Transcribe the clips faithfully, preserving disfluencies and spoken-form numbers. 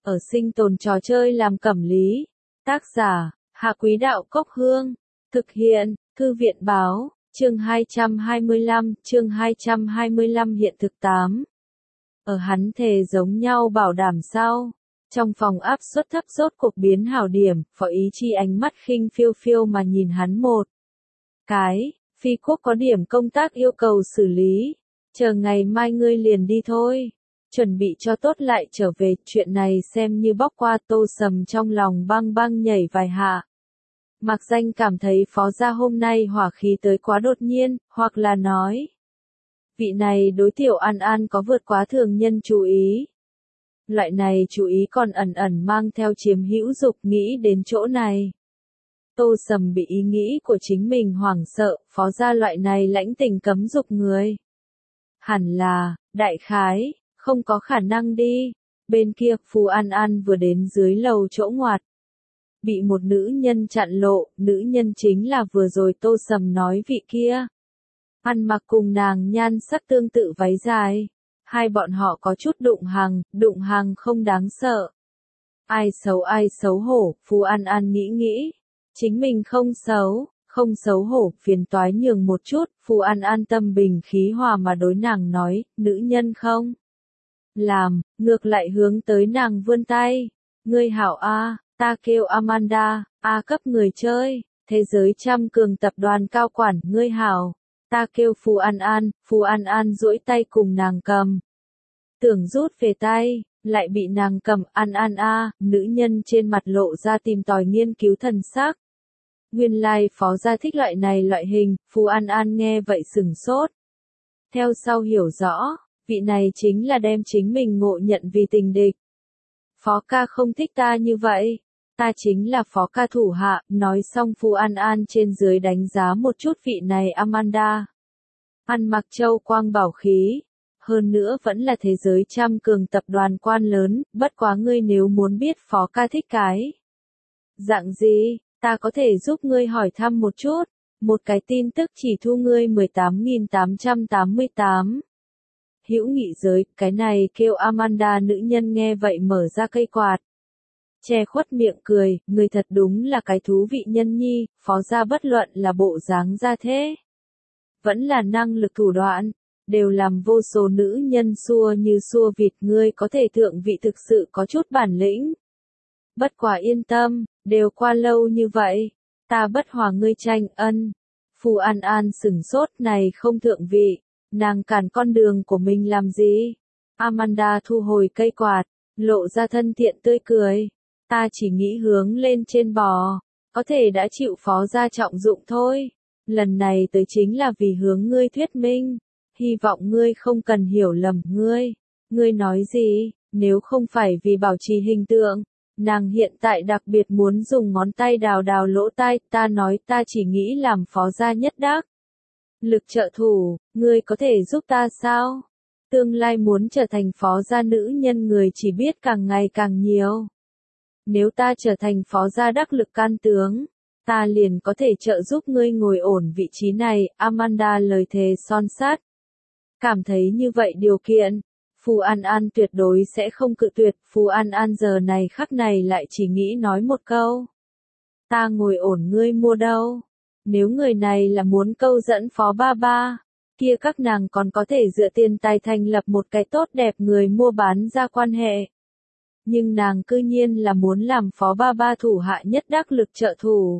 ở sinh tồn trò chơi làm cẩm lý. Tác giả, Hạ Quý Đạo Cốc Hương. Thực hiện, Thư viện Báo, chương hai trăm hai mươi lăm, chương hai trăm hai mươi lăm hiện thực tám. Ở hắn thề giống nhau bảo đảm sau. Trong phòng áp suất thấp rốt cuộc biến hảo điểm, Phó Ý Chi ánh mắt khinh phiêu phiêu mà nhìn hắn một cái, Phi Quốc có điểm công tác yêu cầu xử lý, chờ ngày mai ngươi liền đi thôi. Chuẩn bị cho tốt lại trở về, chuyện này xem như bóc qua. Tô Sầm trong lòng băng băng nhảy vài hạ. Mạc Danh cảm thấy Phó gia hôm nay hỏa khí tới quá đột nhiên, hoặc là nói, vị này đối Tiểu An An có vượt quá thường nhân chú ý. Loại này chú ý còn ẩn ẩn mang theo chiếm hữu dục, nghĩ đến chỗ này. Tô Sầm bị ý nghĩ của chính mình hoảng sợ, Phó gia loại này lãnh tình cấm dục người. Hẳn là, đại khái, không có khả năng đi. Bên kia, Phù An An vừa đến dưới lầu chỗ ngoặt. Bị một nữ nhân chặn lộ, nữ nhân chính là vừa rồi Tô Sầm nói vị kia. Ăn mặc cùng nàng nhan sắc tương tự váy dài. Hai bọn họ có chút đụng hàng, đụng hàng không đáng sợ. Ai xấu ai xấu hổ, Phù An An nghĩ nghĩ. Chính mình không xấu, không xấu hổ, phiền toái nhường một chút. Phù An An tâm bình khí hòa mà đối nàng nói, nữ nhân không làm, ngược lại hướng tới nàng vươn tay. Ngươi hảo a, ta kêu Amanda, A cấp người chơi, thế giới trăm cường tập đoàn cao quản. Ngươi hảo, ta kêu Phù An An. Phù An An duỗi tay cùng nàng cầm. Tưởng rút về tay, lại bị nàng cầm. An An a, nữ nhân trên mặt lộ ra tìm tòi nghiên cứu thần sắc. Nguyên lai like Phó gia thích loại này loại hình. Phù An An nghe vậy sừng sốt. Theo sau hiểu rõ, vị này chính là đem chính mình ngộ nhận vì tình địch. Phó ca không thích ta như vậy, ta chính là Phó ca thủ hạ. Nói xong Phù An An trên dưới đánh giá một chút vị này Amanda. Ăn mặc châu quang bảo khí, hơn nữa vẫn là thế giới trăm cường tập đoàn quan lớn. Bất quá ngươi nếu muốn biết Phó ca thích cái dạng gì, ta có thể giúp ngươi hỏi thăm một chút. Một cái tin tức chỉ thu ngươi mười tám nghìn tám trăm tám mươi tám. Hữu nghị giới, cái này kêu Amanda nữ nhân nghe vậy mở ra cây quạt. Che khuất miệng cười, người thật đúng là cái thú vị nhân nhi. Phó gia bất luận là bộ dáng ra thế, vẫn là năng lực thủ đoạn, đều làm vô số nữ nhân xua như xua vịt. Ngươi có thể thượng vị thực sự có chút bản lĩnh. Bất quá yên tâm, đều qua lâu như vậy, ta bất hòa ngươi tranh ân. Phù An An sừng sốt, này không thượng vị, nàng cản con đường của mình làm gì? Amanda thu hồi cây quạt, lộ ra thân thiện tươi cười. Ta chỉ nghĩ hướng lên trên bò, có thể đã chịu Phó gia trọng dụng thôi. Lần này tới chính là vì hướng ngươi thuyết minh. Hy vọng ngươi không cần hiểu lầm. Ngươi, ngươi nói gì? Nếu không phải vì bảo trì hình tượng, nàng hiện tại đặc biệt muốn dùng ngón tay đào đào lỗ tai. Ta nói ta chỉ nghĩ làm Phó gia nhất đắc lực trợ thủ, ngươi có thể giúp ta sao? Tương lai muốn trở thành Phó gia nữ nhân người chỉ biết càng ngày càng nhiều. Nếu ta trở thành Phó gia đắc lực can tướng, ta liền có thể trợ giúp ngươi ngồi ổn vị trí này. Amanda lời thề son sắt. Cảm thấy như vậy điều kiện, Phù An An tuyệt đối sẽ không cự tuyệt. Phù An An giờ này khắc này lại chỉ nghĩ nói một câu. Ta ngồi ổn ngươi mua đâu? Nếu người này là muốn câu dẫn Phó ba ba, kia các nàng còn có thể dựa tiền tài thành lập một cái tốt đẹp người mua bán ra quan hệ. Nhưng nàng cư nhiên là muốn làm Phó ba ba thủ hạ nhất đắc lực trợ thủ.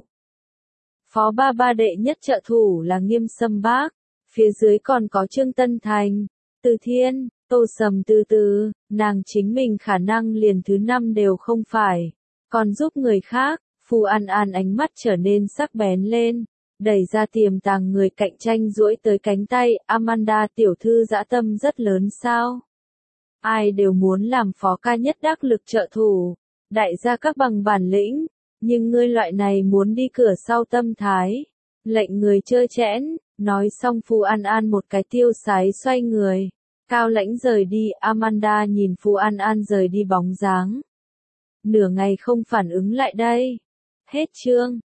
Phó ba ba đệ nhất trợ thủ là Nghiêm Sâm Bác, phía dưới còn có Trương Tân Thành, Từ Thiên, Tô Sầm từ từ, nàng chính mình khả năng liền thứ năm đều không phải, còn giúp người khác. Phù An An ánh mắt trở nên sắc bén lên, đẩy ra tiềm tàng người cạnh tranh duỗi tới cánh tay. Amanda tiểu thư dã tâm rất lớn sao? Ai đều muốn làm Phó ca nhất đắc lực trợ thủ, đại gia các bằng bản lĩnh, nhưng ngươi loại này muốn đi cửa sau tâm thái, lệnh người chơi chẽn. Nói xong Phù An An một cái tiêu sái xoay người, cao lãnh rời đi. Amanda nhìn Phù An An rời đi bóng dáng, nửa ngày không phản ứng lại đây. Hết chương.